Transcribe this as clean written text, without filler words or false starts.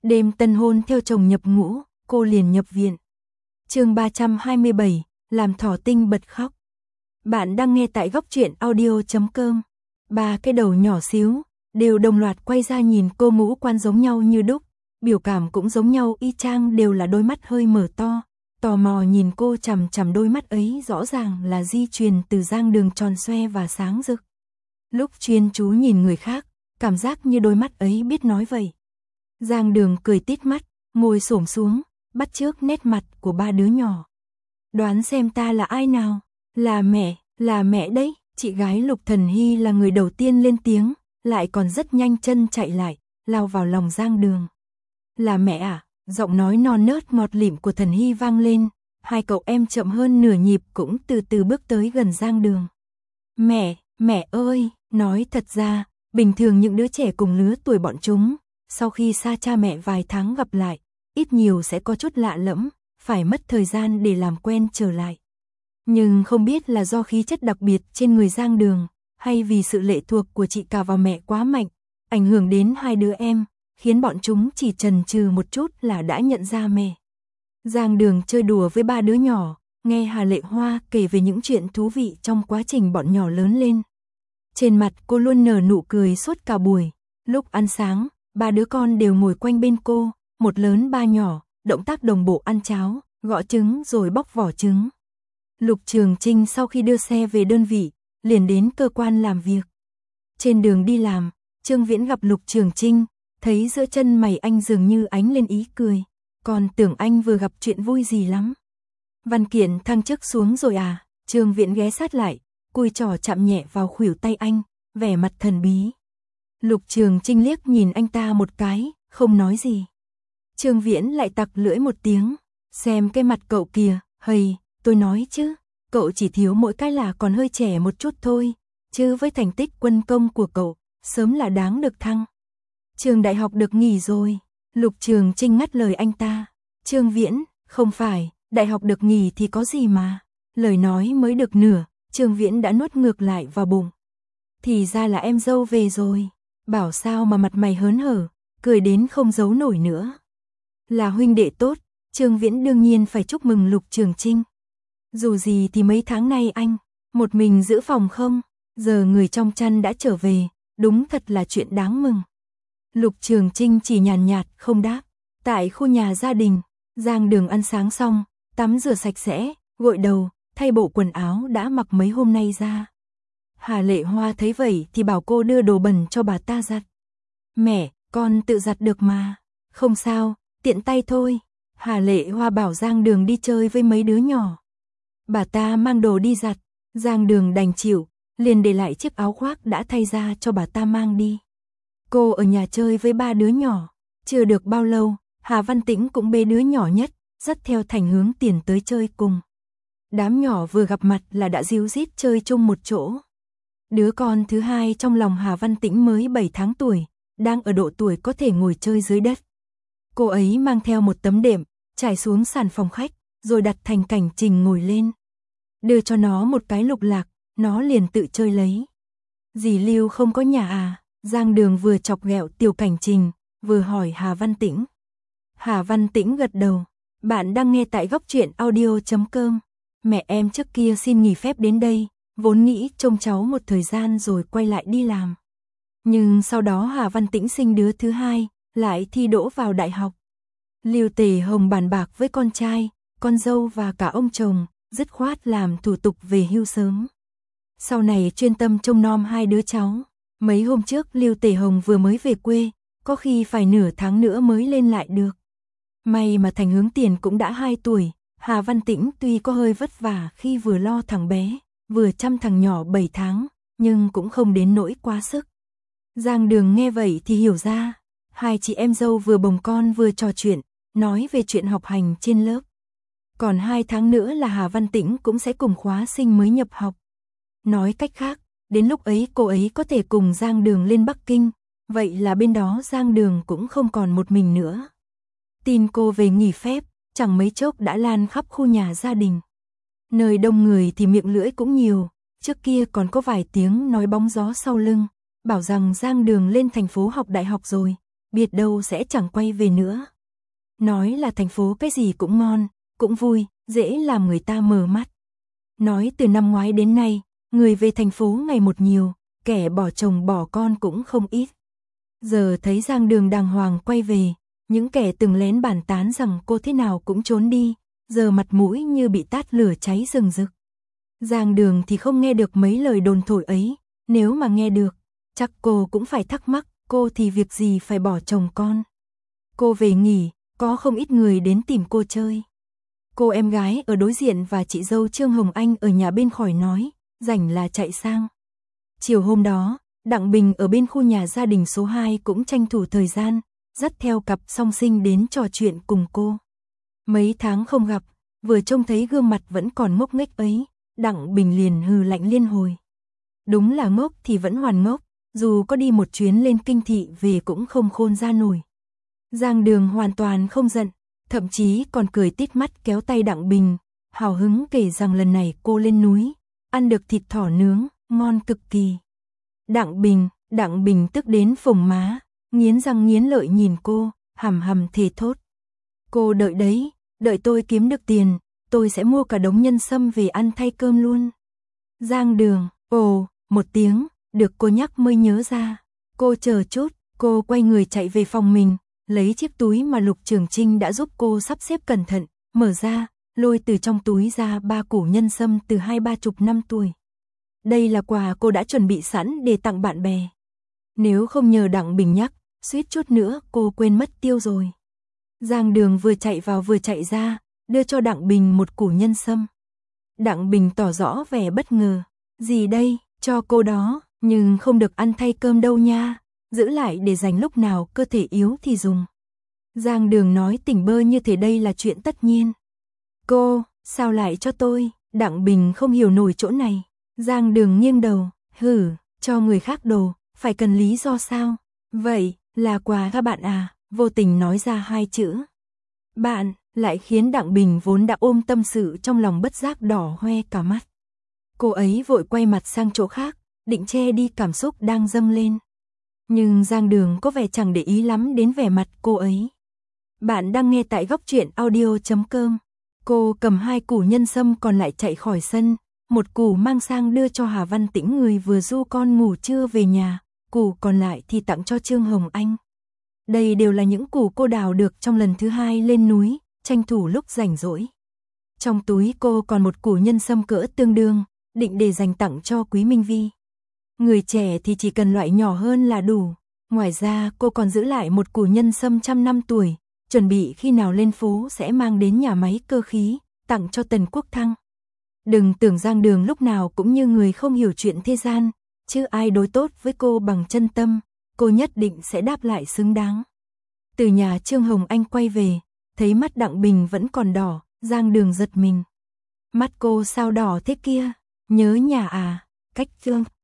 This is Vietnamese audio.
Đêm tân hôn theo chồng nhập ngũ, cô liền nhập viện. Chương 327, làm thỏ tinh bật khóc. Bạn đang nghe tại góc truyện audio.com. Ba cái đầu nhỏ xíu đều đồng loạt quay ra nhìn cô, ngũ quan giống nhau như đúc, biểu cảm cũng giống nhau y chang, đều là đôi mắt hơi mở to, tò mò nhìn cô chằm chằm. Đôi mắt ấy rõ ràng là di truyền từ Giang Đường, tròn xoe và sáng rực. Lúc chuyên chú nhìn người khác, cảm giác như đôi mắt ấy biết nói vậy. Giang Đường cười tít mắt, ngồi xổm xuống, bắt chước nét mặt của ba đứa nhỏ. Đoán xem ta là ai nào? Là mẹ đấy. Chị gái Lục Thần Hy là người đầu tiên lên tiếng, lại còn rất nhanh chân chạy lại, lao vào lòng Giang Đường. Là mẹ à? Giọng nói non nớt ngọt lịm của Thần Hy vang lên, hai cậu em chậm hơn nửa nhịp cũng từ từ bước tới gần Giang Đường. Mẹ ơi, nói thật ra, bình thường những đứa trẻ cùng lứa tuổi bọn chúng, sau khi xa cha mẹ vài tháng gặp lại, ít nhiều sẽ có chút lạ lẫm, phải mất thời gian để làm quen trở lại. Nhưng không biết là do khí chất đặc biệt trên người Giang Đường, hay vì sự lệ thuộc của chị cả vào mẹ quá mạnh, ảnh hưởng đến hai đứa em, khiến bọn chúng chỉ chần chừ một chút là đã nhận ra mẹ. Giang Đường chơi đùa với ba đứa nhỏ, nghe Hà Lệ Hoa kể về những chuyện thú vị trong quá trình bọn nhỏ lớn lên. Trên mặt cô luôn nở nụ cười suốt cả buổi. Lúc ăn sáng, ba đứa con đều ngồi quanh bên cô, một lớn ba nhỏ, động tác đồng bộ ăn cháo, gõ trứng rồi bóc vỏ trứng. Lục Trường Trinh sau khi đưa xe về đơn vị, liền đến cơ quan làm việc. Trên đường đi làm, Trương Viễn gặp Lục Trường Trinh, thấy giữa chân mày anh dường như ánh lên ý cười, còn tưởng anh vừa gặp chuyện vui gì lắm. Văn kiện thăng chức xuống rồi à? Trương Viễn ghé sát lại, cùi trỏ chạm nhẹ vào khuỷu tay anh, vẻ mặt thần bí. Lục Trường Trinh liếc nhìn anh ta một cái, không nói gì. Trương Viễn lại tặc lưỡi một tiếng, xem cái mặt cậu kìa, hầy, tôi nói chứ, cậu chỉ thiếu mỗi cái là còn hơi trẻ một chút thôi, chứ với thành tích quân công của cậu, sớm là đáng được thăng. Trường đại học được nghỉ rồi. Lục Trường Trinh ngắt lời anh ta. Trương Viễn, không phải, đại học được nghỉ thì có gì mà. Lời nói mới được nửa, Trương Viễn đã nuốt ngược lại vào bụng. Thì ra là em dâu về rồi. Bảo sao mà mặt mày hớn hở, cười đến không giấu nổi nữa. Là huynh đệ tốt, Trương Viễn đương nhiên phải chúc mừng Lục Trường Trinh. Dù gì thì mấy tháng nay anh, một mình giữ phòng không, giờ người trong chăn đã trở về, đúng thật là chuyện đáng mừng. Lục Trường Trinh chỉ nhàn nhạt không đáp. Tại khu nhà gia đình, Giang Đường ăn sáng xong, tắm rửa sạch sẽ, gội đầu, thay bộ quần áo đã mặc mấy hôm nay ra. Hà Lệ Hoa thấy vậy thì bảo cô đưa đồ bẩn cho bà ta giặt. Mẹ, con tự giặt được mà. Không sao, tiện tay thôi. Hà Lệ Hoa bảo Giang Đường đi chơi với mấy đứa nhỏ. Bà ta mang đồ đi giặt, Giang Đường đành chịu, liền để lại chiếc áo khoác đã thay ra cho bà ta mang đi. Cô ở nhà chơi với ba đứa nhỏ, chưa được bao lâu, Hà Văn Tĩnh cũng bế đứa nhỏ nhất, dắt theo Thành Hướng Tiền tới chơi cùng. Đám nhỏ vừa gặp mặt là đã ríu rít chơi chung một chỗ. Đứa con thứ hai trong lòng Hà Văn Tĩnh mới 7 tháng tuổi, đang ở độ tuổi có thể ngồi chơi dưới đất. Cô ấy mang theo một tấm đệm, trải xuống sàn phòng khách, rồi đặt thành Cảnh Trình ngồi lên. Đưa cho nó một cái lục lạc, nó liền tự chơi lấy. Dì Lưu không có nhà à? Giang Đường vừa chọc ghẹo Tiểu Cảnh Trình, vừa hỏi Hà Văn Tĩnh. Hà Văn Tĩnh gật đầu. Bạn đang nghe tại góc truyện audio.com. Mẹ em trước kia xin nghỉ phép đến đây, vốn nghĩ trông cháu một thời gian rồi quay lại đi làm. Nhưng sau đó Hà Văn Tĩnh sinh đứa thứ hai, lại thi đỗ vào đại học. Lưu Tề Hồng bàn bạc với con trai, con dâu và cả ông chồng, dứt khoát làm thủ tục về hưu sớm. Sau này chuyên tâm trông nom hai đứa cháu. Mấy hôm trước Lưu Tề Hồng vừa mới về quê, có khi phải nửa tháng nữa mới lên lại được. May mà Thành Hướng Tiền cũng đã 2 tuổi, Hà Văn Tĩnh tuy có hơi vất vả khi vừa lo thằng bé, vừa chăm thằng nhỏ 7 tháng, nhưng cũng không đến nỗi quá sức. Giang Đường nghe vậy thì hiểu ra, hai chị em dâu vừa bồng con vừa trò chuyện, nói về chuyện học hành trên lớp. Còn 2 tháng nữa là Hà Văn Tĩnh cũng sẽ cùng khóa sinh mới nhập học. Nói cách khác, đến lúc ấy cô ấy có thể cùng Giang Đường lên Bắc Kinh, vậy là bên đó Giang Đường cũng không còn một mình nữa. Tin cô về nghỉ phép, chẳng mấy chốc đã lan khắp khu nhà gia đình. Nơi đông người thì miệng lưỡi cũng nhiều, trước kia còn có vài tiếng nói bóng gió sau lưng, bảo rằng Giang Đường lên thành phố học đại học rồi, biết đâu sẽ chẳng quay về nữa. Nói là thành phố cái gì cũng ngon, cũng vui, dễ làm người ta mờ mắt. Nói từ năm ngoái đến nay, người về thành phố ngày một nhiều, kẻ bỏ chồng bỏ con cũng không ít. Giờ thấy Giang Đường đàng hoàng quay về, những kẻ từng lén bàn tán rằng cô thế nào cũng trốn đi, giờ mặt mũi như bị tát lửa cháy rừng rực. Giang Đường thì không nghe được mấy lời đồn thổi ấy, nếu mà nghe được, chắc cô cũng phải thắc mắc, cô thì việc gì phải bỏ chồng con. Cô về nghỉ, có không ít người đến tìm cô chơi. Cô em gái ở đối diện và chị dâu Trương Hồng Anh ở nhà bên khỏi nói, rảnh là chạy sang. Chiều hôm đó, Đặng Bình ở bên khu nhà gia đình số 2 cũng tranh thủ thời gian, dắt theo cặp song sinh đến trò chuyện cùng cô. Mấy tháng không gặp, vừa trông thấy gương mặt vẫn còn ngốc nghếch ấy, Đặng Bình liền hừ lạnh liên hồi. Đúng là ngốc thì vẫn hoàn ngốc, dù có đi một chuyến lên kinh thị về cũng không khôn ra nổi. Giang Đường hoàn toàn không giận, thậm chí còn cười tít mắt kéo tay Đặng Bình, hào hứng kể rằng lần này cô lên núi, ăn được thịt thỏ nướng, ngon cực kỳ. Đặng Bình tức đến phồng má, nghiến răng nghiến lợi nhìn cô, hầm hầm thề thốt. Cô đợi đấy, đợi tôi kiếm được tiền, tôi sẽ mua cả đống nhân sâm về ăn thay cơm luôn. Giang Đường, ồ, một tiếng, được cô nhắc mới nhớ ra. Cô chờ chút, cô quay người chạy về phòng mình, lấy chiếc túi mà Lục Trường Trinh đã giúp cô sắp xếp cẩn thận, mở ra, lôi từ trong túi ra 3 củ nhân sâm từ 20-30 năm tuổi. Đây là quà cô đã chuẩn bị sẵn để tặng bạn bè. Nếu không nhờ Đặng Bình nhắc, suýt chút nữa cô quên mất tiêu rồi. Giang Đường vừa chạy vào vừa chạy ra, đưa cho Đặng Bình một củ nhân sâm. Đặng Bình tỏ rõ vẻ bất ngờ. Gì đây, cho cô đó, nhưng không được ăn thay cơm đâu nha, giữ lại để dành lúc nào cơ thể yếu thì dùng. Giang Đường nói tỉnh bơ như thế đây là chuyện tất nhiên. Cô, sao lại cho tôi? Đặng Bình không hiểu nổi chỗ này. Giang Đường nghiêng đầu, hử, cho người khác đồ, phải cần lý do sao? Vậy, là quà các bạn à? Vô tình nói ra 2 chữ. Bạn, lại khiến Đặng Bình vốn đã ôm tâm sự trong lòng bất giác đỏ hoe cả mắt. Cô ấy vội quay mặt sang chỗ khác, định che đi cảm xúc đang dâng lên. Nhưng Giang Đường có vẻ chẳng để ý lắm đến vẻ mặt cô ấy. Bạn đang nghe tại góc truyện audio.com. Cô cầm 2 củ nhân sâm còn lại chạy khỏi sân, một củ mang sang đưa cho Hà Văn Tĩnh người vừa du con ngủ trưa về nhà, củ còn lại thì tặng cho Trương Hồng Anh. Đây đều là những củ cô đào được trong lần thứ 2 lên núi, tranh thủ lúc rảnh rỗi. Trong túi cô còn một củ nhân sâm cỡ tương đương, định để dành tặng cho Quý Minh Vi. Người trẻ thì chỉ cần loại nhỏ hơn là đủ. Ngoài ra cô còn giữ lại một củ nhân sâm 100 năm tuổi, chuẩn bị khi nào lên phố sẽ mang đến nhà máy cơ khí, tặng cho Tần Quốc Thăng. Đừng tưởng Giang Đường lúc nào cũng như người không hiểu chuyện thế gian, chứ ai đối tốt với cô bằng chân tâm, cô nhất định sẽ đáp lại xứng đáng. Từ nhà Trương Hồng Anh quay về, thấy mắt Đặng Bình vẫn còn đỏ, Giang Đường giật mình. Mắt cô sao đỏ thế kia? Nhớ nhà à? Cách Trương